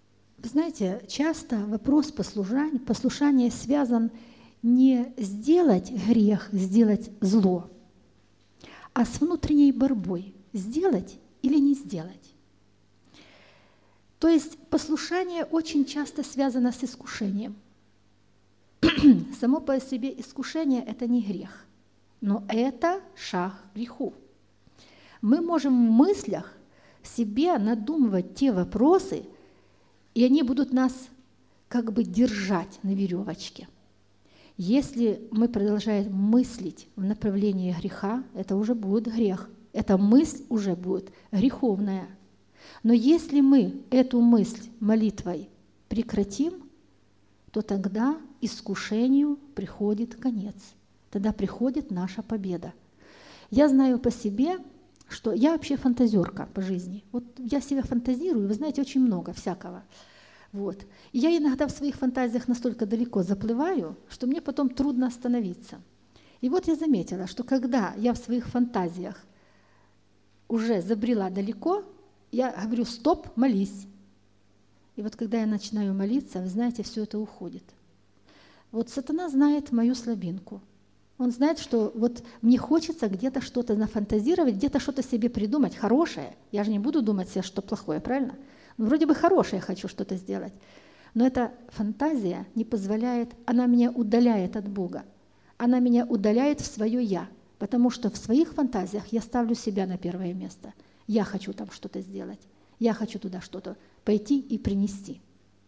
Знаете, часто вопрос послушания, послушания связан не сделать грех, сделать зло, а с внутренней борьбой сделать или не сделать. То есть послушание очень часто связано с искушением. Само по себе искушение – это не грех, но это шаг к греху. Мы можем в мыслях себе надумывать те вопросы, и они будут нас как бы держать на веревочке. Если мы продолжаем мыслить в направлении греха, это уже будет грех. Эта мысль уже будет греховная. Но если мы эту мысль молитвой прекратим, то тогда искушению приходит конец. Тогда приходит наша победа. Я знаю по себе, что я вообще фантазерка по жизни. Вот я себя фантазирую, вы знаете, очень много всякого. Вот. И я иногда в своих фантазиях настолько далеко заплываю, что мне потом трудно остановиться. И вот я заметила, что когда я в своих фантазиях уже забрела далеко, я говорю: стоп, молись. И вот когда я начинаю молиться, вы знаете, все это уходит. Вот сатана знает мою слабинку. Он знает, что вот мне хочется где-то что-то нафантазировать, где-то что-то себе придумать хорошее. Я же не буду думать себе, что плохое, правильно? Ну, вроде бы хорошее хочу что-то сделать. Но эта фантазия не позволяет, она меня удаляет от Бога. Она меня удаляет в свое «я». Потому что в своих фантазиях я ставлю себя на первое место. Я хочу там что-то сделать. Я хочу туда что-то пойти и принести.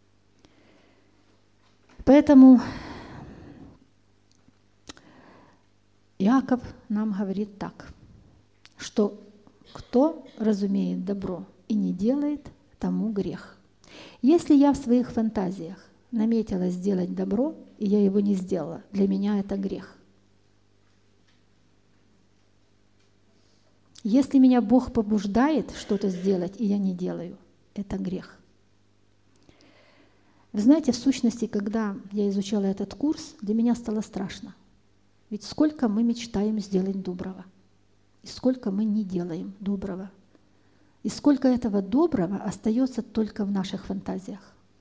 Поэтому Иаков нам говорит так, что кто разумеет добро и не делает, тому грех. Если я в своих фантазиях наметила сделать добро, и я его не сделала, для меня это грех. Если меня Бог побуждает что-то сделать, и я не делаю, это грех. Вы знаете, в сущности, когда я изучала этот курс, для меня стало страшно. Ведь сколько мы мечтаем сделать доброго, и сколько мы не делаем доброго. И сколько этого доброго остается только в наших фантазиях.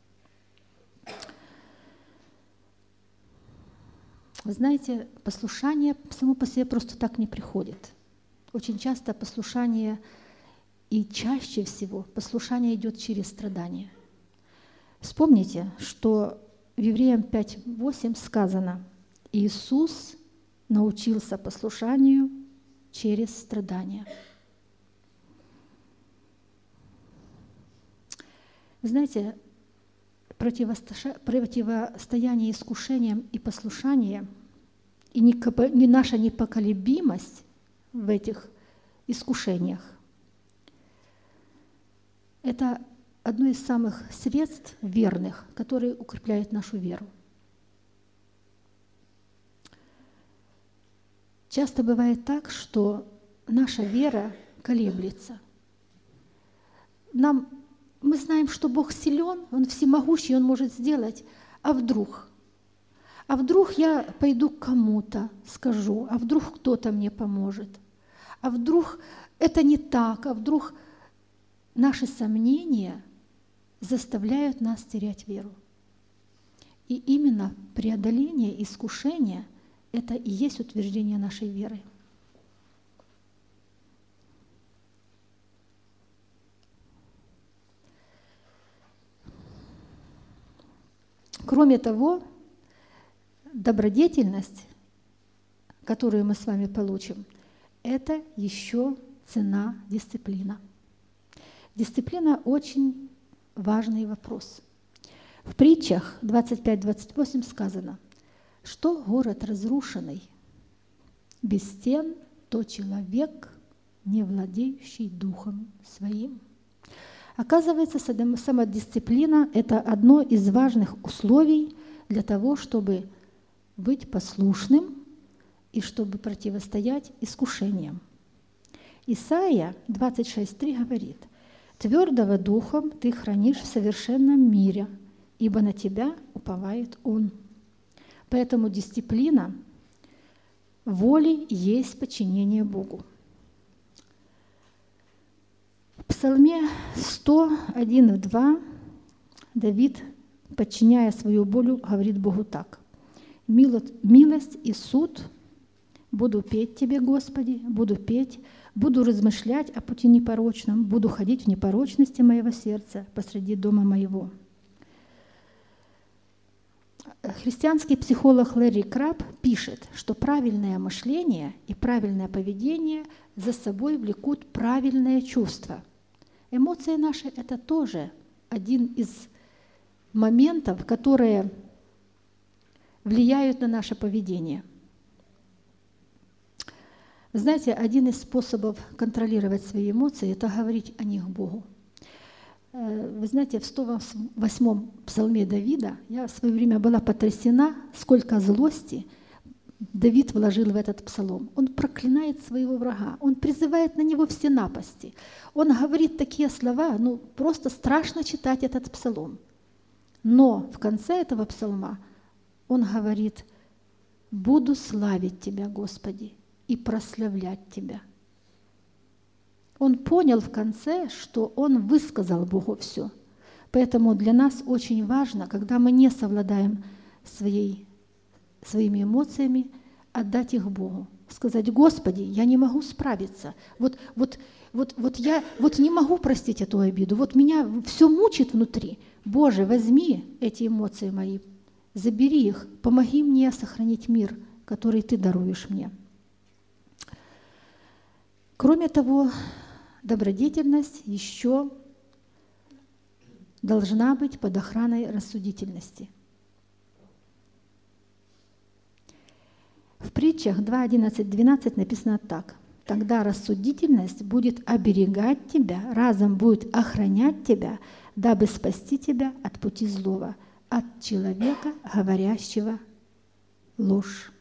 Вы знаете, послушание само по себе просто так не приходит. Очень часто послушание, и чаще всего послушание идет через страдания. Вспомните, что в Евреям пять восемь сказано: Иисус научился послушанию через страдания. Вы знаете, противостояние искушениям и послушание, и не наша непоколебимость в этих искушениях – это одно из самых средств верных, которые укрепляют нашу веру. Часто бывает так, что наша вера колеблется. Нам, мы знаем, что Бог силен, Он всемогущий, Он может сделать, а вдруг? А вдруг я пойду к кому-то, скажу, а вдруг кто-то мне поможет? А вдруг это не так, а вдруг наши сомнения заставляют нас терять веру. И именно преодоление искушения – это и есть утверждение нашей веры. Кроме того, добродетельность, которую мы с вами получим, это еще цена дисциплина. Дисциплина – очень важный вопрос. В притчах двадцать пять двадцать восемь сказано, что город разрушенный, без стен, то человек, не владеющий духом своим. Оказывается, самодисциплина – это одно из важных условий для того, чтобы быть послушным и чтобы противостоять искушениям. Исайя двадцать шесть три говорит: «Твердого духом ты хранишь в совершенном мире, ибо на тебя уповает Он». Поэтому дисциплина воли есть подчинение Богу. В Псалме сто один два Давид, подчиняя свою волю, говорит Богу так: «Милость и суд буду петь Тебе, Господи, буду петь, буду размышлять о пути непорочном, буду ходить в непорочности моего сердца посреди дома моего». Христианский психолог Ларри Краб пишет, что правильное мышление и правильное поведение за собой влекут правильное чувство. Эмоции наши – это тоже один из моментов, которые влияют на наше поведение. Знаете, один из способов контролировать свои эмоции – это говорить о них Богу. Вы знаете, в сто восьмом псалме Давида я в свое время была потрясена, сколько злости Давид вложил в этот псалом. Он проклинает своего врага, он призывает на него все напасти. Он говорит такие слова, ну просто страшно читать этот псалом. Но в конце этого псалма он говорит: «Буду славить Тебя, Господи, и прославлять Тебя». Он понял в конце, что он высказал Богу все. Поэтому для нас очень важно, когда мы не совладаем своей, своими эмоциями, отдать их Богу. Сказать: «Господи, я не могу справиться. Вот, вот, вот, вот я вот не могу простить эту обиду. Вот меня все мучит внутри. Боже, возьми эти эмоции мои, забери их, помоги мне сохранить мир, который Ты даруешь мне». Кроме того, добродетельность еще должна быть под охраной рассудительности. В притчах два, одиннадцать, двенадцать написано так: «Тогда рассудительность будет оберегать тебя, разум будет охранять тебя, дабы спасти тебя от пути злого, от человека, говорящего ложь».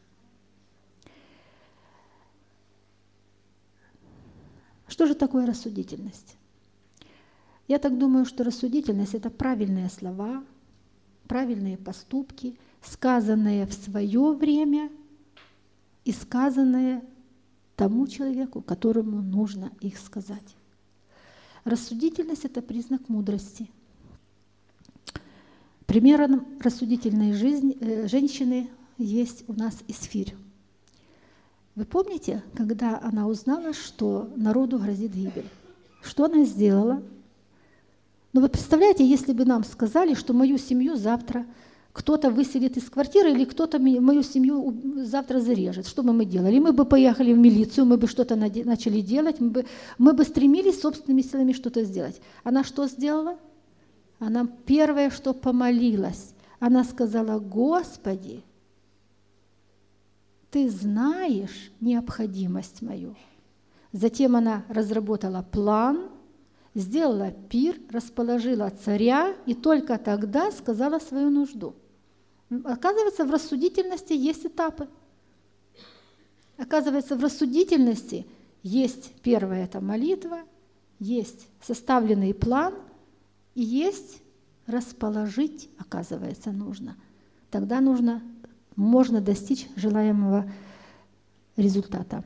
Что же такое рассудительность? Я так думаю, что рассудительность – это правильные слова, правильные поступки, сказанные в свое время и сказанные тому человеку, которому нужно их сказать. Рассудительность – это признак мудрости. Примером рассудительной жизни, э, женщины есть у нас Исфирь. Вы помните, когда она узнала, что народу грозит гибель? Что она сделала? Но вы представляете, если бы нам сказали, что мою семью завтра кто-то выселит из квартиры или кто-то мою семью завтра зарежет, что бы мы делали? Мы бы поехали в милицию, мы бы что-то начали делать, мы бы, мы бы стремились собственными силами что-то сделать. Она что сделала? Она первое, что помолилась. Она сказала: «Господи, Ты знаешь необходимость мою». Затем она разработала план, сделала пир, расположила царя и только тогда сказала свою нужду. Оказывается, в рассудительности есть этапы. Оказывается, в рассудительности есть первая это молитва, есть составленный план и есть расположить, оказывается, нужно. Тогда нужно, можно достичь желаемого результата.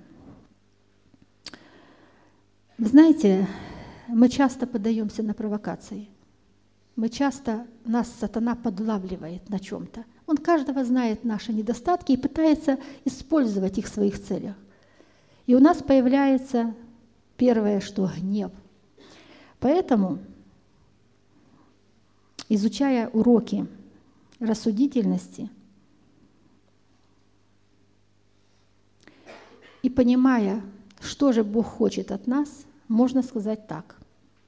Вы знаете, мы часто поддаемся на провокации. Мы часто, нас сатана подлавливает на чем-то. Он каждого знает наши недостатки и пытается использовать их в своих целях. И у нас появляется первое, что гнев. Поэтому, изучая уроки рассудительности и понимая, что же Бог хочет от нас, можно сказать так.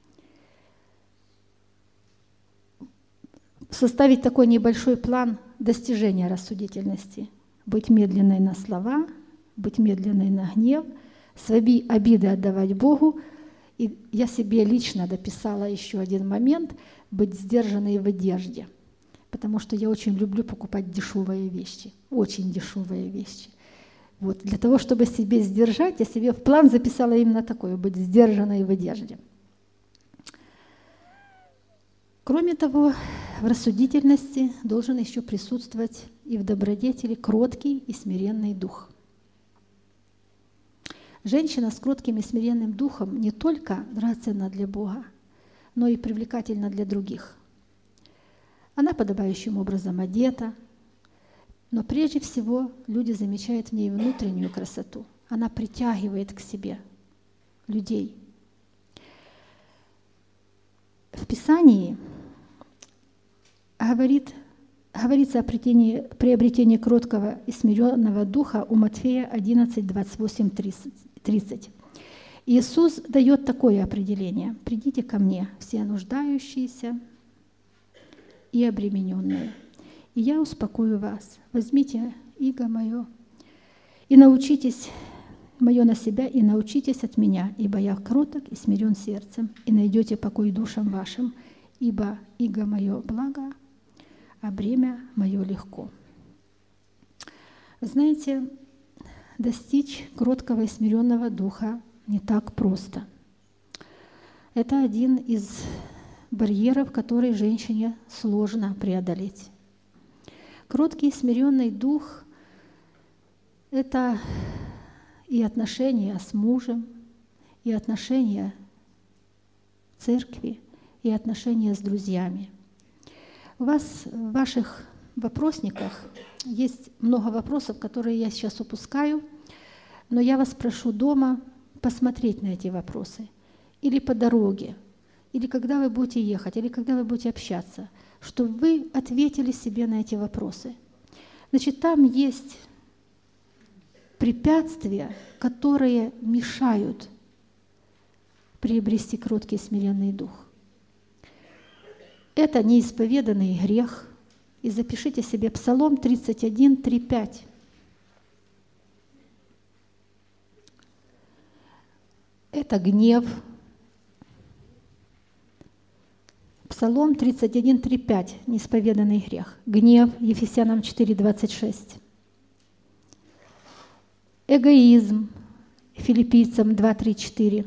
Составить такой небольшой план достижения рассудительности. Быть медленной на слова, быть медленной на гнев, свои обиды отдавать Богу. И я себе лично дописала еще один момент – быть сдержанной в одежде. Потому что я очень люблю покупать дешевые вещи, очень дешевые вещи. Вот. Для того, чтобы себе сдержать, я себе в план записала именно такое – быть сдержанной в одежде. Кроме того, в рассудительности должен еще присутствовать и в добродетели кроткий и смиренный дух. Женщина с кротким и смиренным духом не только драгоценна для Бога, но и привлекательна для других. Она подобающим образом одета, но прежде всего люди замечают в ней внутреннюю красоту. Она притягивает к себе людей. В Писании говорит, говорится о приобретении, приобретении кроткого и смиренного духа у Матфея одиннадцать, двадцать восемь, тридцать. Иисус дает такое определение: «Придите ко мне, все нуждающиеся и обремененные, и я успокою вас. Возьмите иго мое и научитесь мое на себя, и научитесь от меня, ибо я кроток и смирен сердцем, и найдете покой душам вашим, ибо иго мое благо, а бремя мое легко». Знаете, достичь кроткого и смиренного духа не так просто. Это один из барьеров, который женщине сложно преодолеть. Кроткий и смиренный дух — это и отношения с мужем, и отношения в церкви, и отношения с друзьями. У вас в ваших вопросниках есть много вопросов, которые я сейчас упускаю, но я вас прошу дома посмотреть на эти вопросы. Или по дороге, или когда вы будете ехать, или когда вы будете общаться, чтобы вы ответили себе на эти вопросы. Значит, там есть препятствия, которые мешают приобрести кроткий и смиренный дух. Это неисповеданный грех. И запишите себе Псалом тридцать один, три, пять. Это гнев. Псалом тридцать один, три, пять. Неисповеданный грех. Гнев. Ефесянам четыре, двадцать шесть. Эгоизм. Филиппийцам два, три, четыре.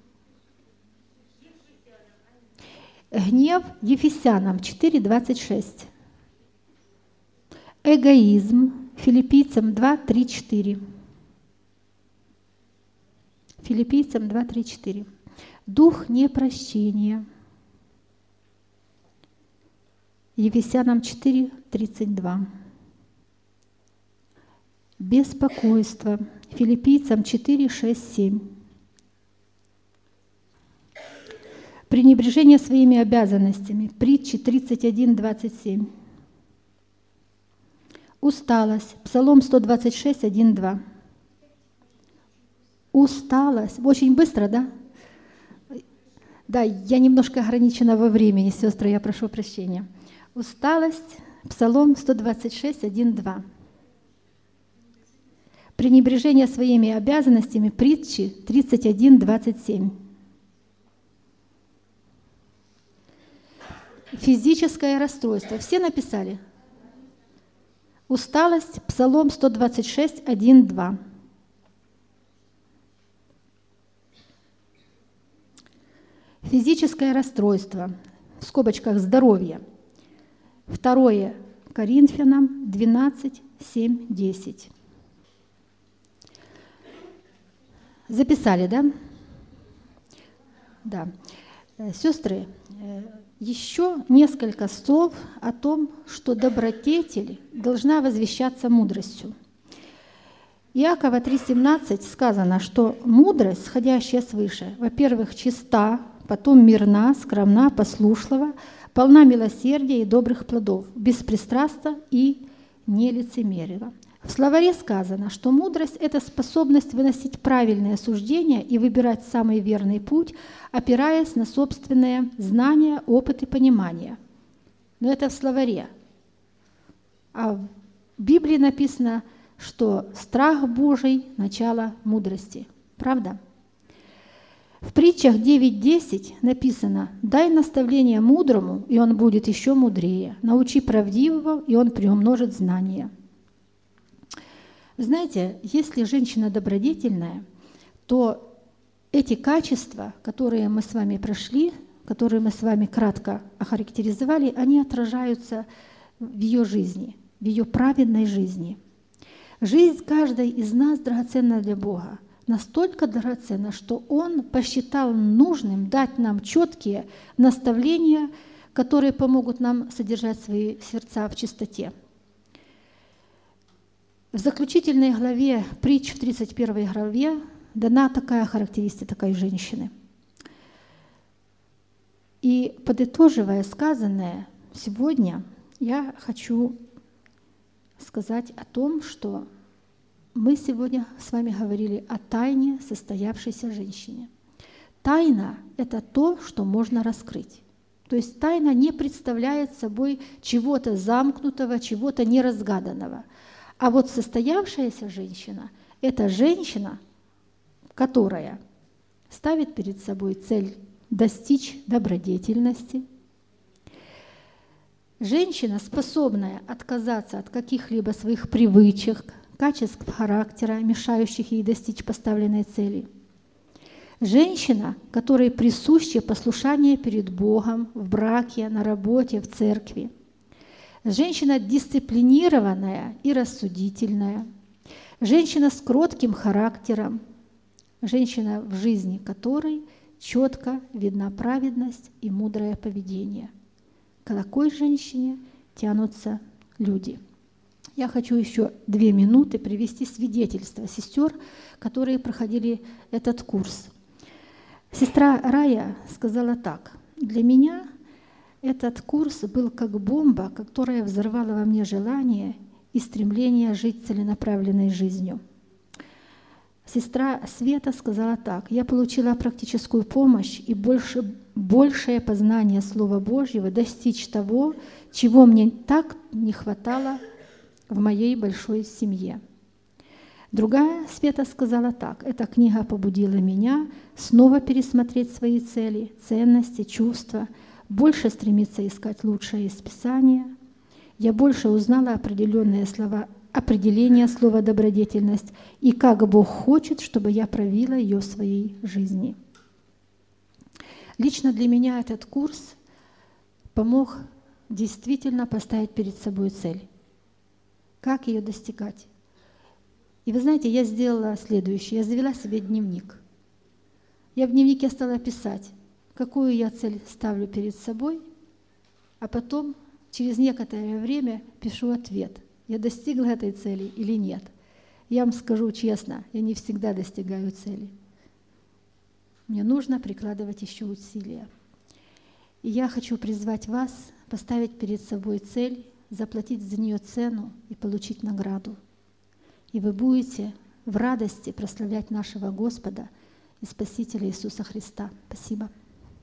Гнев. Ефесянам четыре, двадцать шесть. Эгоизм. Филиппийцам два, три, четыре. Филиппийцам два, три, четыре. Дух непрощения. Ефесянам четыре, тридцать два. Беспокойство. Филиппийцам четыре, шесть, семь. Пренебрежение своими обязанностями. Притчи тридцать один, двадцать семь. Усталость. Псалом сто двадцать шесть, один, два. Усталость. Очень быстро, да? Да, я немножко ограничена во времени, сестры, я прошу прощения. Усталость. Псалом сто двадцать шесть, один, два. Пренебрежение своими обязанностями. Притчи тридцать один, двадцать семь. Физическое расстройство. Все написали? Усталость. Псалом сто двадцать шесть, один, два. Физическое расстройство. В скобочках здоровье. Второе Коринфянам двенадцать, семь, десять. Записали, да? Да. Сестры, еще несколько слов о том, что добродетель должна возвещаться мудростью. Иакова три, семнадцать сказано, что мудрость, сходящая свыше, во-первых, чиста, потом мирна, скромна, послушлива, полна милосердия и добрых плодов, беспристрастна и нелицемерива. В словаре сказано, что мудрость – это способность выносить правильные суждения и выбирать самый верный путь, опираясь на собственные знания, опыт и понимание. Но это в словаре. А в Библии написано, что страх Божий – начало мудрости. Правда? В притчах девять, десять написано: «Дай наставление мудрому, и он будет еще мудрее. Научи правдивого, и он приумножит знания». Знаете, если женщина добродетельная, то эти качества, которые мы с вами прошли, которые мы с вами кратко охарактеризовали, они отражаются в ее жизни, в ее праведной жизни. Жизнь каждой из нас драгоценна для Бога. Настолько драгоценна, что Он посчитал нужным дать нам четкие наставления, которые помогут нам содержать свои сердца в чистоте. В заключительной главе, притч в тридцать первой главе, дана такая характеристика такой женщины. И подытоживая сказанное, сегодня я хочу сказать о том, что мы сегодня с вами говорили о тайне состоявшейся женщине. Тайна – это то, что можно раскрыть. То есть тайна не представляет собой чего-то замкнутого, чего-то неразгаданного. А вот состоявшаяся женщина – это женщина, которая ставит перед собой цель достичь добродетельности. Женщина, способная отказаться от каких-либо своих привычек, качеств характера, мешающих ей достичь поставленной цели. Женщина, которой присуще послушание перед Богом в браке, на работе, в церкви. Женщина дисциплинированная и рассудительная. Женщина с кротким характером. Женщина, в жизни которой четко видна праведность и мудрое поведение. К такой женщине тянутся люди. Я хочу еще две минуты привести свидетельства сестер, которые проходили этот курс. Сестра Рая сказала так: «Для меня этот курс был как бомба, которая взорвала во мне желание и стремление жить целенаправленной жизнью». Сестра Света сказала так: «Я получила практическую помощь и больше, большее познание Слова Божьего достичь того, чего мне так не хватало в моей большой семье». Другая Света сказала так: «Эта книга побудила меня снова пересмотреть свои цели, ценности, чувства, больше стремиться искать лучшее из Писания. Я больше узнала определенные слова, определение слова «добродетельность» и как Бог хочет, чтобы я проявила ее в своей жизни». Лично для меня этот курс помог действительно поставить перед собой цель. Как ее достигать? И вы знаете, я сделала следующее. Я завела себе дневник. Я в дневнике стала писать, какую я цель ставлю перед собой, а потом через некоторое время пишу ответ. Я достигла этой цели или нет? Я вам скажу честно, я не всегда достигаю цели. Мне нужно прикладывать еще усилия. И я хочу призвать вас поставить перед собой цель, заплатить за нее цену и получить награду. И вы будете в радости прославлять нашего Господа и Спасителя Иисуса Христа. Спасибо.